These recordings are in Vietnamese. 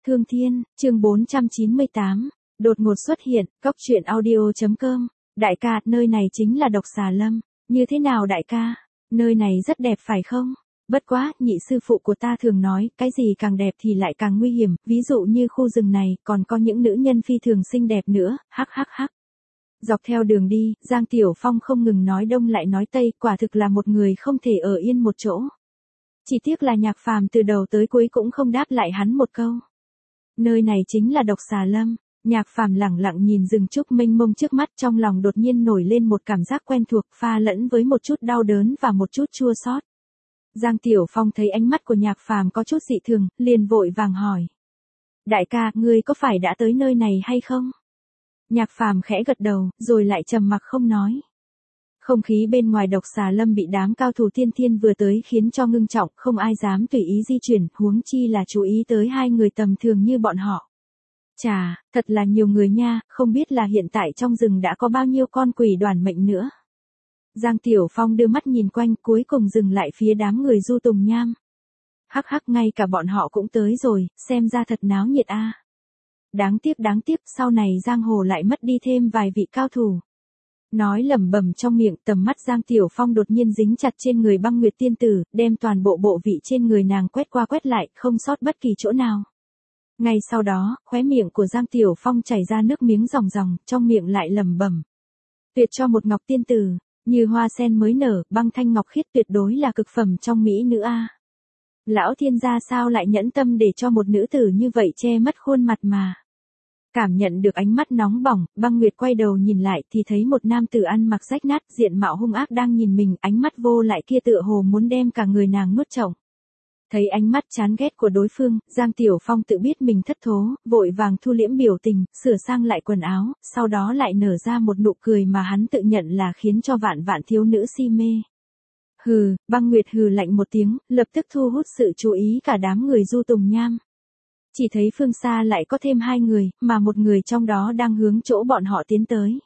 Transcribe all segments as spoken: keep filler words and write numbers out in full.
Thương Thiên, chương bốn trăm chín mươi tám, đột ngột xuất hiện, cóc truyện audio chấm com. Đại ca, nơi này chính là Độc Xà Lâm. Như thế nào đại ca? Nơi này rất đẹp phải không? Bất quá, nhị sư phụ của ta thường nói, cái gì càng đẹp thì lại càng nguy hiểm, ví dụ như khu rừng này, còn có những nữ nhân phi thường xinh đẹp nữa, hắc hắc hắc. Dọc theo đường đi, Giang Tiểu Phong không ngừng nói đông lại nói tây, quả thực là một người không thể ở yên một chỗ. Chỉ tiếc là Nhạc Phàm từ đầu tới cuối cũng không đáp lại hắn một câu. Nơi này chính là Độc Xà Lâm. Nhạc Phàm lẳng lặng nhìn rừng trúc mênh mông trước mắt, trong lòng đột nhiên nổi lên một cảm giác quen thuộc, pha lẫn với một chút đau đớn và một chút chua xót. Giang Tiểu Phong thấy ánh mắt của Nhạc Phàm có chút dị thường, liền vội vàng hỏi: Đại ca, ngươi có phải đã tới nơi này hay không? Nhạc Phàm khẽ gật đầu, rồi lại trầm mặc không nói. Không khí bên ngoài Độc Xà Lâm bị đám cao thủ tiên thiên vừa tới khiến cho ngưng trọng, không ai dám tùy ý di chuyển, huống chi là chú ý tới hai người tầm thường như bọn họ. Chà, thật là nhiều người nha, không biết là hiện tại trong rừng đã có bao nhiêu con quỷ đoàn mệnh nữa. Giang Tiểu Phong đưa mắt nhìn quanh, cuối cùng dừng lại phía đám người Du Tùng Nham. Hắc hắc, ngay cả bọn họ cũng tới rồi, xem ra thật náo nhiệt a. À. Đáng tiếc đáng tiếc, sau này giang hồ lại mất đi thêm vài vị cao thủ. Nói lẩm bẩm trong miệng, tầm mắt Giang Tiểu Phong đột nhiên dính chặt trên người Băng Nguyệt tiên tử, đem toàn bộ bộ vị trên người nàng quét qua quét lại, không sót bất kỳ chỗ nào. Ngay sau đó, khóe miệng của Giang Tiểu Phong chảy ra nước miếng ròng ròng, trong miệng lại lẩm bẩm: Tuyệt cho một ngọc tiên tử, như hoa sen mới nở, băng thanh ngọc khiết, tuyệt đối là cực phẩm trong mỹ nữ a. Lão thiên gia sao lại nhẫn tâm để cho một nữ tử như vậy che mất khuôn mặt mà. Cảm nhận được ánh mắt nóng bỏng, Băng Nguyệt quay đầu nhìn lại thì thấy một nam tử ăn mặc rách nát, diện mạo hung ác đang nhìn mình, ánh mắt vô lại kia tựa hồ muốn đem cả người nàng nuốt chửng. Thấy ánh mắt chán ghét của đối phương, Giang Tiểu Phong tự biết mình thất thố, vội vàng thu liễm biểu tình, sửa sang lại quần áo, sau đó lại nở ra một nụ cười mà hắn tự nhận là khiến cho vạn vạn thiếu nữ si mê. Hừ, Băng Nguyệt hừ lạnh một tiếng, lập tức thu hút sự chú ý cả đám người Du Tùng Nham. Chỉ thấy phương xa lại có thêm hai người, mà một người trong đó đang hướng chỗ bọn họ tiến tới.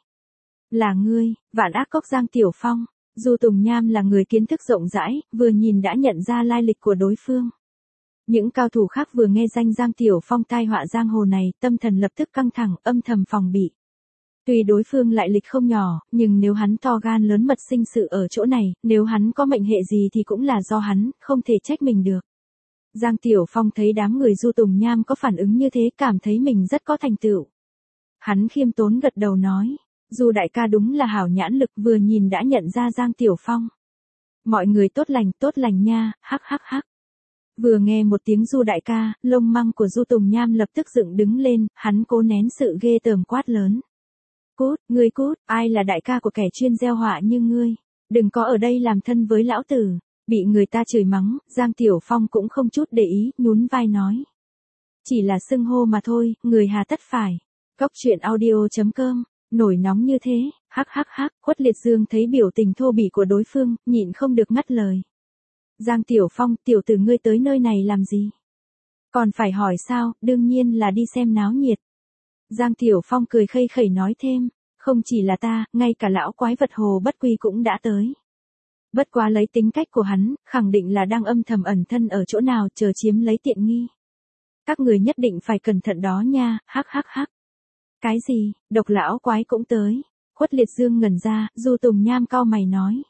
Là ngươi, Vạn Ác Cốc Giang Tiểu Phong. Du Tùng Nham là người kiến thức rộng rãi, vừa nhìn đã nhận ra lai lịch của đối phương. Những cao thủ khác vừa nghe danh Giang Tiểu Phong tai họa giang hồ này, tâm thần lập tức căng thẳng, âm thầm phòng bị. Tuy đối phương lại lịch không nhỏ, nhưng nếu hắn to gan lớn mật sinh sự ở chỗ này, nếu hắn có mệnh hệ gì thì cũng là do hắn, không thể trách mình được. Giang Tiểu Phong thấy đám người Du Tùng Nham có phản ứng như thế, cảm thấy mình rất có thành tựu. Hắn khiêm tốn gật đầu nói: Du đại ca đúng là hảo nhãn lực, vừa nhìn đã nhận ra Giang Tiểu Phong. Mọi người tốt lành, tốt lành nha, hắc hắc hắc. Vừa nghe một tiếng Du đại ca, lông măng của Du Tùng Nham lập tức dựng đứng lên, hắn cố nén sự ghê tởm quát lớn: Cút, ngươi cút, ai là đại ca của kẻ chuyên gieo họa như ngươi, đừng có ở đây làm thân với lão tử. Bị người ta chửi mắng, Giang Tiểu Phong cũng không chút để ý, nhún vai nói: Chỉ là xưng hô mà thôi, người hà tất phải. Cóc truyện audio chấm com. Nổi nóng như thế, hắc hắc hắc, Khuất Liệt Dương thấy biểu tình thô bỉ của đối phương, nhịn không được ngắt lời. Giang Tiểu Phong, tiểu tử ngươi tới nơi này làm gì? Còn phải hỏi sao, đương nhiên là đi xem náo nhiệt. Giang Tiểu Phong cười khây khẩy nói thêm: Không chỉ là ta, ngay cả lão quái vật Hồ Bất Quy cũng đã tới. Bất quá lấy tính cách của hắn, khẳng định là đang âm thầm ẩn thân ở chỗ nào chờ chiếm lấy tiện nghi. Các người nhất định phải cẩn thận đó nha, hắc hắc hắc. Cái gì, Độc lão quái cũng tới? Khuất Liệt Dương ngẩn ra, Du Tùng Nham cau mày nói: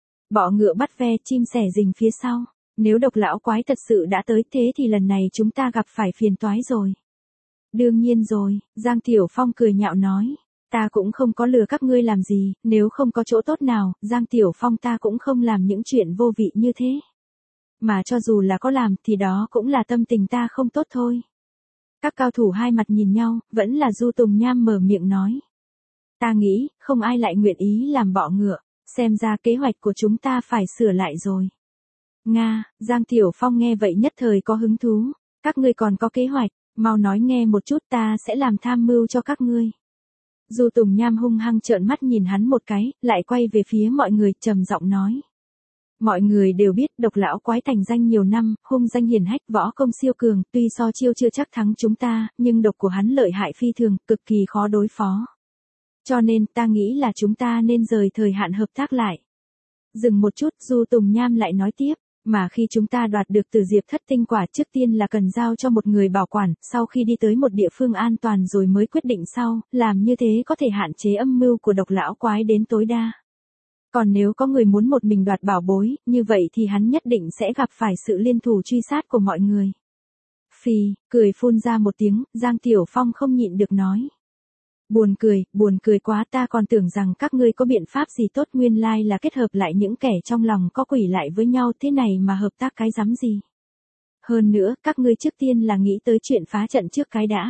Bọ ngựa bắt ve, chim sẻ rình phía sau. Nếu Độc lão quái thật sự đã tới thế thì lần này chúng ta gặp phải phiền toái rồi. Đương nhiên rồi, Giang Tiểu Phong cười nhạo nói: Ta cũng không có lừa các ngươi làm gì, nếu không có chỗ tốt nào, Giang Tiểu Phong ta cũng không làm những chuyện vô vị như thế. Mà cho dù là có làm thì đó cũng là tâm tình ta không tốt thôi. Các cao thủ hai mặt nhìn nhau, vẫn là Du Tùng Nham mở miệng nói: Ta nghĩ, không ai lại nguyện ý làm bọ ngựa, xem ra kế hoạch của chúng ta phải sửa lại rồi. Nga, Giang Tiểu Phong nghe vậy nhất thời có hứng thú: Các ngươi còn có kế hoạch, mau nói nghe một chút, ta sẽ làm tham mưu cho các ngươi. Du Tùng Nham hung hăng trợn mắt nhìn hắn một cái, lại quay về phía mọi người, trầm giọng nói: Mọi người đều biết Độc lão quái thành danh nhiều năm, hung danh hiển hách, võ công siêu cường, tuy so chiêu chưa chắc thắng chúng ta, nhưng độc của hắn lợi hại phi thường, cực kỳ khó đối phó. Cho nên ta nghĩ là chúng ta nên rời thời hạn hợp tác lại. Dừng một chút, Du Tùng Nham lại nói tiếp: Mà khi chúng ta đoạt được từ Diệp Thất tinh quả trước tiên là cần giao cho một người bảo quản, sau khi đi tới một địa phương an toàn rồi mới quyết định sau, làm như thế có thể hạn chế âm mưu của độc lão quái đến tối đa. Còn nếu có người muốn một mình đoạt bảo bối, như vậy thì hắn nhất định sẽ gặp phải sự liên thủ truy sát của mọi người. Phì, cười phun ra một tiếng, Giang Tiểu Phong không nhịn được nói. Buồn cười, buồn cười quá, ta còn tưởng rằng các ngươi có biện pháp gì tốt, nguyên lai là kết hợp lại những kẻ trong lòng có quỷ lại với nhau, thế này mà hợp tác cái rắm gì. Hơn nữa, các ngươi trước tiên là nghĩ tới chuyện phá trận trước cái đã.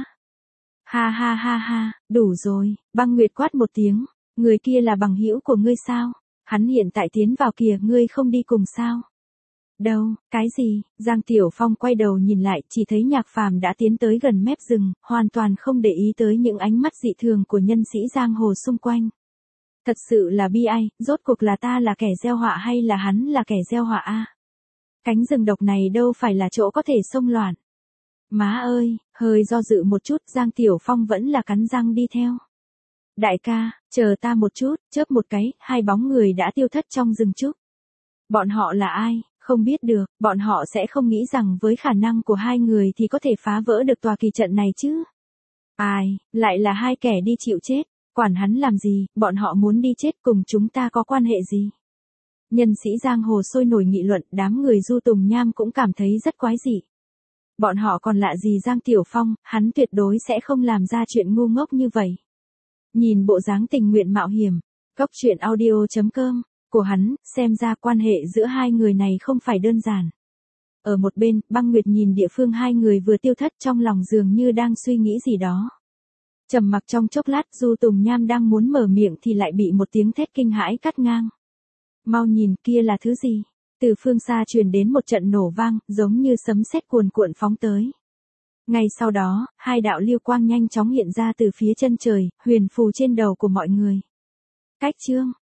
Ha ha ha ha, đủ rồi, Băng Nguyệt quát một tiếng, người kia là bằng hữu của ngươi sao? Hắn hiện tại tiến vào kìa, ngươi không đi cùng sao? Đâu, cái gì? Giang Tiểu Phong quay đầu nhìn lại, chỉ thấy Nhạc Phàm đã tiến tới gần mép rừng, hoàn toàn không để ý tới những ánh mắt dị thường của nhân sĩ giang hồ xung quanh. Thật sự là bi ai, rốt cuộc là ta là kẻ gieo họa hay là hắn là kẻ gieo họa a? Cánh rừng độc này đâu phải là chỗ có thể xông loạn. Má ơi, hơi do dự một chút, Giang Tiểu Phong vẫn là cắn răng đi theo. Đại ca, chờ ta một chút, chớp một cái, hai bóng người đã tiêu thất trong rừng trúc. Bọn họ là ai? Không biết được, bọn họ sẽ không nghĩ rằng với khả năng của hai người thì có thể phá vỡ được tòa kỳ trận này chứ. Ai, lại là hai kẻ đi chịu chết, quản hắn làm gì, bọn họ muốn đi chết cùng chúng ta có quan hệ gì. Nhân sĩ giang hồ sôi nổi nghị luận, đám người Du Tùng Nham cũng cảm thấy rất quái dị. Bọn họ còn lạ gì Giang Tiểu Phong, hắn tuyệt đối sẽ không làm ra chuyện ngu ngốc như vậy. Nhìn bộ dáng tình nguyện mạo hiểm, góc truyện audio chấm com của hắn, xem ra quan hệ giữa hai người này không phải đơn giản. Ở một bên, Băng Nguyệt nhìn địa phương hai người vừa tiêu thất, trong lòng dường như đang suy nghĩ gì đó. Trầm mặc trong chốc lát, Du Tùng Nham đang muốn mở miệng thì lại bị một tiếng thét kinh hãi cắt ngang. Mau nhìn, kia là thứ gì? Từ phương xa truyền đến một trận nổ vang, giống như sấm sét cuồn cuộn phóng tới. Ngay sau đó, hai đạo lưu quang nhanh chóng hiện ra từ phía chân trời, huyền phù trên đầu của mọi người. Cách chương